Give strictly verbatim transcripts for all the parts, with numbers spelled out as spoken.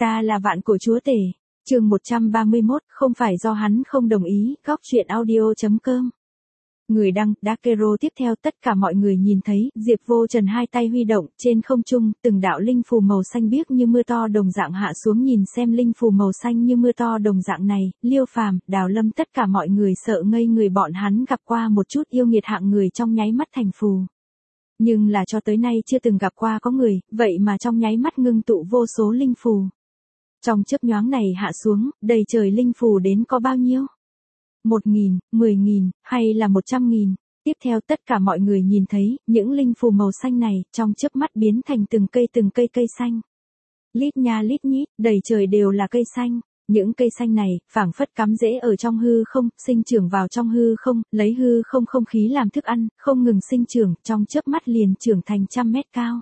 Ta là vạn cổ chúa tể. Chương một trăm ba mươi mốt, không phải do hắn không đồng ý, góc truyện audio chấm com. Người đăng, Dakero. Tiếp theo tất cả mọi người nhìn thấy, Diệp Vô Trần hai tay huy động, trên không trung, từng đạo linh phù màu xanh biếc như mưa to đồng dạng hạ xuống. Nhìn xem linh phù màu xanh như mưa to đồng dạng này, Liêu Phàm, Đào Lâm tất cả mọi người sợ ngây người, bọn hắn gặp qua một chút yêu nghiệt hạng người trong nháy mắt thành phù. Nhưng là cho tới nay chưa từng gặp qua có người, vậy mà trong nháy mắt ngưng tụ vô số linh phù. Trong chớp nhoáng này hạ xuống, đầy trời linh phù đến có bao nhiêu? Một nghìn, mười nghìn, hay là một trăm nghìn? Tiếp theo tất cả mọi người nhìn thấy, những linh phù màu xanh này, trong chớp mắt biến thành từng cây từng cây cây xanh. Lít nha lít nhít, đầy trời đều là cây xanh. Những cây xanh này, phảng phất cắm rễ ở trong hư không, sinh trưởng vào trong hư không, lấy hư không không khí làm thức ăn, không ngừng sinh trưởng, trong chớp mắt liền trưởng thành trăm mét cao.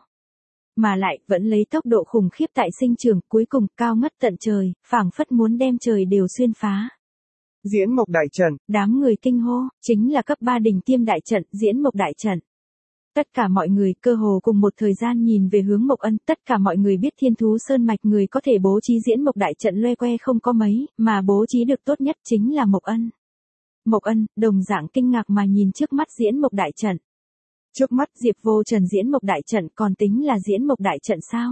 Mà lại, vẫn lấy tốc độ khủng khiếp tại sinh trưởng, cuối cùng, cao ngất tận trời, phảng phất muốn đem trời đều xuyên phá. Diễn Mộc Đại Trận. Đám người kinh hô, chính là cấp ba đỉnh tiêm đại trận, Diễn Mộc Đại Trận. Tất cả mọi người cơ hồ cùng một thời gian nhìn về hướng Mộc Ân, tất cả mọi người biết Thiên Thú Sơn mạch người có thể bố trí Diễn Mộc Đại Trận loe que không có mấy, mà bố trí được tốt nhất chính là Mộc Ân. Mộc Ân, đồng dạng kinh ngạc mà nhìn trước mắt Diễn Mộc Đại Trận. Trước mắt Diệp Vô Trần Diễn Mộc Đại Trận còn tính là Diễn Mộc Đại Trận sao?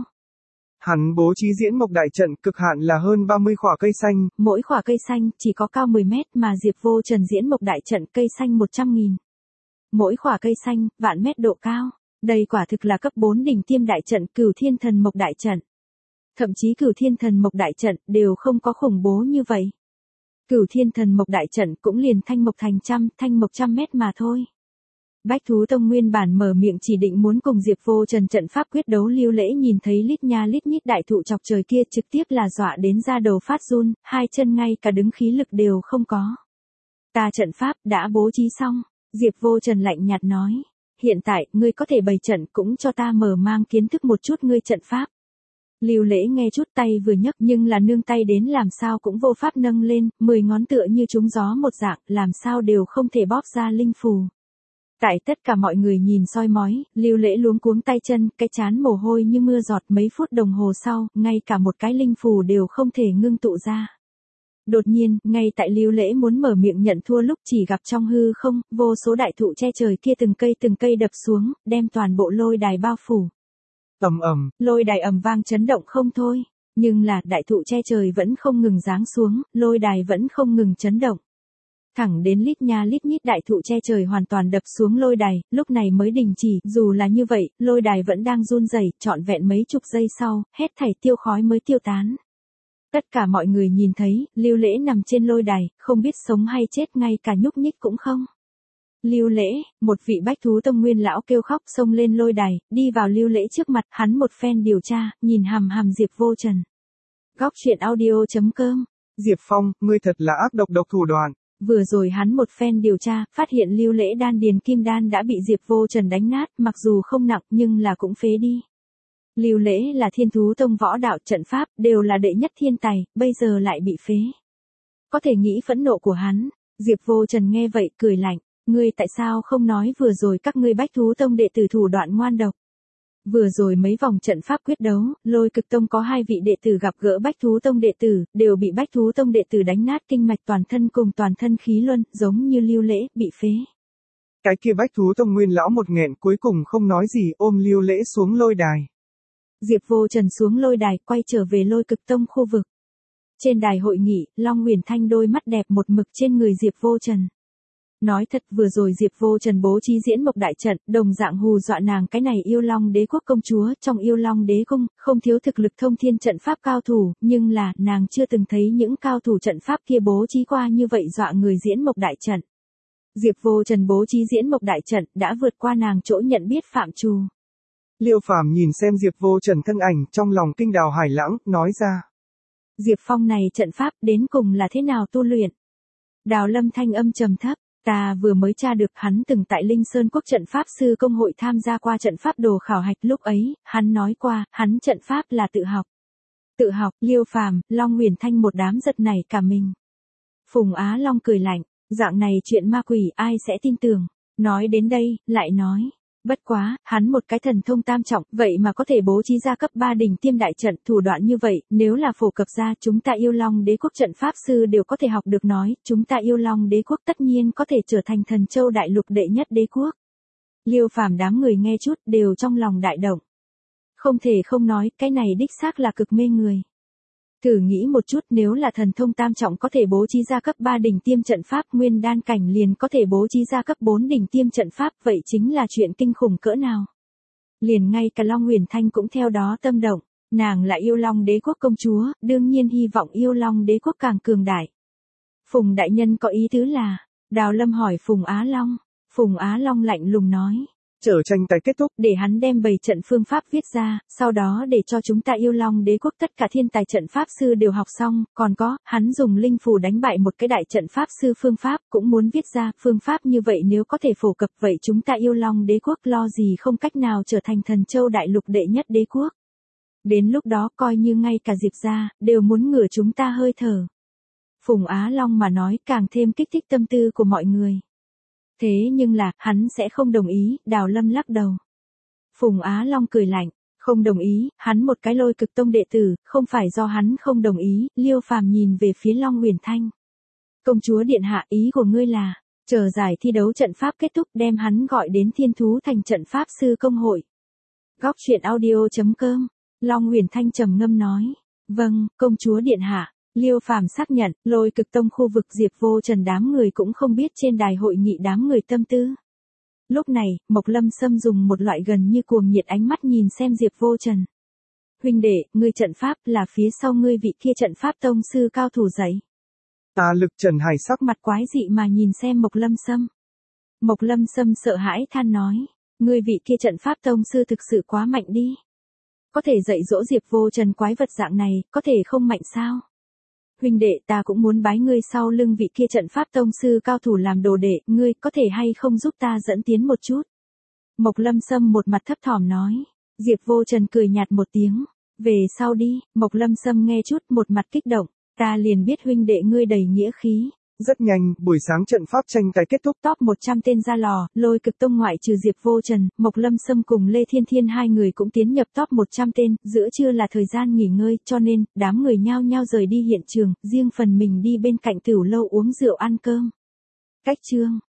Hắn bố trí Diễn Mộc Đại Trận cực hạn là hơn ba mươi khỏa cây xanh. Mỗi khỏa cây xanh chỉ có cao mười mét mà Diệp Vô Trần Diễn Mộc Đại Trận cây xanh một trăm nghìn. Mỗi khỏa cây xanh, vạn mét độ cao. Đây quả thực là cấp bốn đỉnh tiêm đại trận Cửu Thiên Thần Mộc Đại Trận. Thậm chí Cửu Thiên Thần Mộc Đại Trận đều không có khủng bố như vậy. Cửu Thiên Thần Mộc Đại Trận cũng liền thanh mộc thành trăm, thanh mộc trăm mét mà thôi. Bách Thú Tông nguyên bản mở miệng chỉ định muốn cùng Diệp Vô Trần trận pháp quyết đấu. Lưu Lễ nhìn thấy lít nha lít nhít đại thụ chọc trời kia trực tiếp là dọa đến da đầu phát run, hai chân ngay cả đứng khí lực đều không có. Ta trận pháp đã bố trí xong, Diệp Vô Trần lạnh nhạt nói. Hiện tại, ngươi có thể bày trận cũng cho ta mở mang kiến thức một chút ngươi trận pháp. Lưu Lễ nghe chút tay vừa nhấc nhưng là nương tay đến làm sao cũng vô pháp nâng lên, mười ngón tựa như trúng gió một dạng, làm sao đều không thể bóp ra linh phù. Tại tất cả mọi người nhìn soi mói, Lưu Lễ luống cuống tay chân, cái chán mồ hôi như mưa giọt. Mấy phút đồng hồ sau, ngay cả một cái linh phù đều không thể ngưng tụ ra. Đột nhiên, ngay tại Lưu Lễ muốn mở miệng nhận thua lúc chỉ gặp trong hư không, vô số đại thụ che trời kia từng cây từng cây đập xuống, đem toàn bộ lôi đài bao phủ. Ầm ầm, lôi đài ầm vang chấn động không thôi. Nhưng là, đại thụ che trời vẫn không ngừng giáng xuống, lôi đài vẫn không ngừng chấn động. Thẳng đến lít nha lít nhít đại thụ che trời hoàn toàn đập xuống lôi đài, lúc này mới đình chỉ. Dù là như vậy, lôi đài vẫn đang run rẩy, trọn vẹn mấy chục giây sau, hết thảy tiêu khói mới tiêu tán. Tất cả mọi người nhìn thấy, Lưu Lễ nằm trên lôi đài, không biết sống hay chết, ngay cả nhúc nhích cũng không. Lưu Lễ, một vị Bách Thú Tông nguyên lão kêu khóc xông lên lôi đài, đi vào Lưu Lễ trước mặt, hắn một phen điều tra, nhìn hằm hằm Diệp Vô Trần. Góc truyện audio chấm com. Diệp Phong, ngươi thật là ác độc độc thủ đoạn. Vừa rồi hắn một phen điều tra, phát hiện Lưu Lễ đan điền kim đan đã bị Diệp Vô Trần đánh nát, mặc dù không nặng nhưng là cũng phế đi. Lưu Lễ là Thiên Thú Tông võ đạo trận pháp, đều là đệ nhất thiên tài, bây giờ lại bị phế. Có thể nghĩ phẫn nộ của hắn. Diệp Vô Trần nghe vậy cười lạnh, ngươi tại sao không nói vừa rồi các ngươi Bách Thú Tông đệ tử thủ đoạn ngoan độc. Vừa rồi mấy vòng trận pháp quyết đấu, Lôi Cực Tông có hai vị đệ tử gặp gỡ Bách Thú Tông đệ tử, đều bị Bách Thú Tông đệ tử đánh nát kinh mạch toàn thân cùng toàn thân khí luân, giống như Lưu Lễ, bị phế. Cái kia Bách Thú Tông nguyên lão một nghẹn cuối cùng không nói gì, ôm Lưu Lễ xuống lôi đài. Diệp Vô Trần xuống lôi đài, quay trở về Lôi Cực Tông khu vực. Trên đài hội nghị, Long Huyền Thanh đôi mắt đẹp một mực trên người Diệp Vô Trần. Nói thật, vừa rồi Diệp Vô Trần bố trí Diễn Mộc Đại Trận, đồng dạng hù dọa nàng cái này Yêu Long Đế quốc công chúa, trong Yêu Long Đế cung, không thiếu thực lực thông thiên trận pháp cao thủ, nhưng là, nàng chưa từng thấy những cao thủ trận pháp kia bố trí qua như vậy dọa người Diễn Mộc Đại Trận. Diệp Vô Trần bố trí Diễn Mộc Đại Trận, đã vượt qua nàng chỗ nhận biết phạm trù. Liêu Phàm nhìn xem Diệp Vô Trần thân ảnh, trong lòng kinh đào hải lãng, nói ra. Diệp Phong này trận pháp đến cùng là thế nào tu luyện? Đào Lâm thanh âm trầm thấp. Ta vừa mới tra được hắn từng tại Linh Sơn Quốc trận pháp sư công hội tham gia qua trận pháp đồ khảo hạch, lúc ấy, hắn nói qua, hắn trận pháp là tự học. Tự học, Liêu Phàm, Long Huyền Thanh một đám giật nảy cả mình. Phùng Á Long cười lạnh, dạng này chuyện ma quỷ ai sẽ tin tưởng. Nói đến đây, lại nói, Bất quá, hắn một cái thần thông tam trọng, vậy mà có thể bố trí ra cấp ba đỉnh tiêm đại trận, thủ đoạn như vậy, nếu là phổ cập ra, chúng ta Yêu Long Đế quốc trận pháp sư đều có thể học được nói, chúng ta Yêu Long Đế quốc tất nhiên có thể trở thành thần châu đại lục đệ nhất đế quốc. Liêu Phàm đám người nghe chút, đều trong lòng đại động. Không thể không nói, cái này đích xác là cực mê người. Thử nghĩ một chút, nếu là thần thông tam trọng có thể bố trí ra cấp ba đỉnh tiêm trận pháp, nguyên đan cảnh liền có thể bố trí ra cấp bốn đỉnh tiêm trận pháp, vậy chính là chuyện kinh khủng cỡ nào. Liền ngay cả Long Huyền Thanh cũng theo đó tâm động, nàng là Yêu Long Đế quốc công chúa, đương nhiên hy vọng Yêu Long Đế quốc càng cường đại. Phùng đại nhân có ý tứ là, Đào Lâm hỏi Phùng Á Long, Phùng Á Long lạnh lùng nói. Chờ tranh tài kết thúc, để hắn đem bày trận phương pháp viết ra, sau đó để cho chúng ta Yêu Long Đế quốc tất cả thiên tài trận pháp sư đều học xong, còn có, hắn dùng linh phù đánh bại một cái đại trận pháp sư phương pháp, cũng muốn viết ra, phương pháp như vậy nếu có thể phổ cập vậy chúng ta Yêu Long Đế quốc lo gì không cách nào trở thành thần châu đại lục đệ nhất đế quốc. Đến lúc đó coi như ngay cả Diệp gia, đều muốn ngửa chúng ta hơi thở. Phùng Á Long mà nói càng thêm kích thích tâm tư của mọi người. Thế nhưng là, hắn sẽ không đồng ý, Đào Lâm lắc đầu. Phùng Á Long cười lạnh, không đồng ý, hắn một cái Lôi Cực Tông đệ tử, không phải do hắn không đồng ý, Liêu Phàm nhìn về phía Long Huyền Thanh. Công chúa điện hạ, ý của ngươi là, chờ giải thi đấu trận pháp kết thúc đem hắn gọi đến Thiên Thú Thành trận pháp sư công hội. Góc truyện audio chấm com, Long Huyền Thanh trầm ngâm nói, vâng, công chúa điện hạ. Liêu Phàm xác nhận, Lôi Cực Tông khu vực Diệp Vô Trần đám người cũng không biết trên đài hội nghị đám người tâm tư. Lúc này, Mộc Lâm Sâm dùng một loại gần như cuồng nhiệt ánh mắt nhìn xem Diệp Vô Trần. Huynh đệ, ngươi trận pháp là phía sau ngươi vị kia trận pháp tông sư cao thủ dạy. Ta Lực Trần hài sắc mặt quái dị mà nhìn xem Mộc Lâm Sâm. Mộc Lâm Sâm sợ hãi than nói, ngươi vị kia trận pháp tông sư thực sự quá mạnh đi. Có thể dạy dỗ Diệp Vô Trần quái vật dạng này, có thể không mạnh sao? Huynh đệ, ta cũng muốn bái ngươi sau lưng vị kia trận pháp tông sư cao thủ làm đồ đệ, ngươi có thể hay không giúp ta dẫn tiến một chút. Mộc Lâm Sâm một mặt thấp thỏm nói. Diệp Vô Trần cười nhạt một tiếng. Về sau đi, Mộc Lâm Sâm nghe chút một mặt kích động. Ta liền biết huynh đệ ngươi đầy nghĩa khí. Rất nhanh, buổi sáng trận pháp tranh tài kết thúc. Top một trăm tên ra lò, Lôi Cực Tông ngoại trừ Diệp Vô Trần, Mộc Lâm Sâm cùng Lê Thiên Thiên hai người cũng tiến nhập top một trăm tên, giữa trưa là thời gian nghỉ ngơi, cho nên, đám người nhao nhao rời đi hiện trường, riêng phần mình đi bên cạnh tửu lâu uống rượu ăn cơm. Cách chương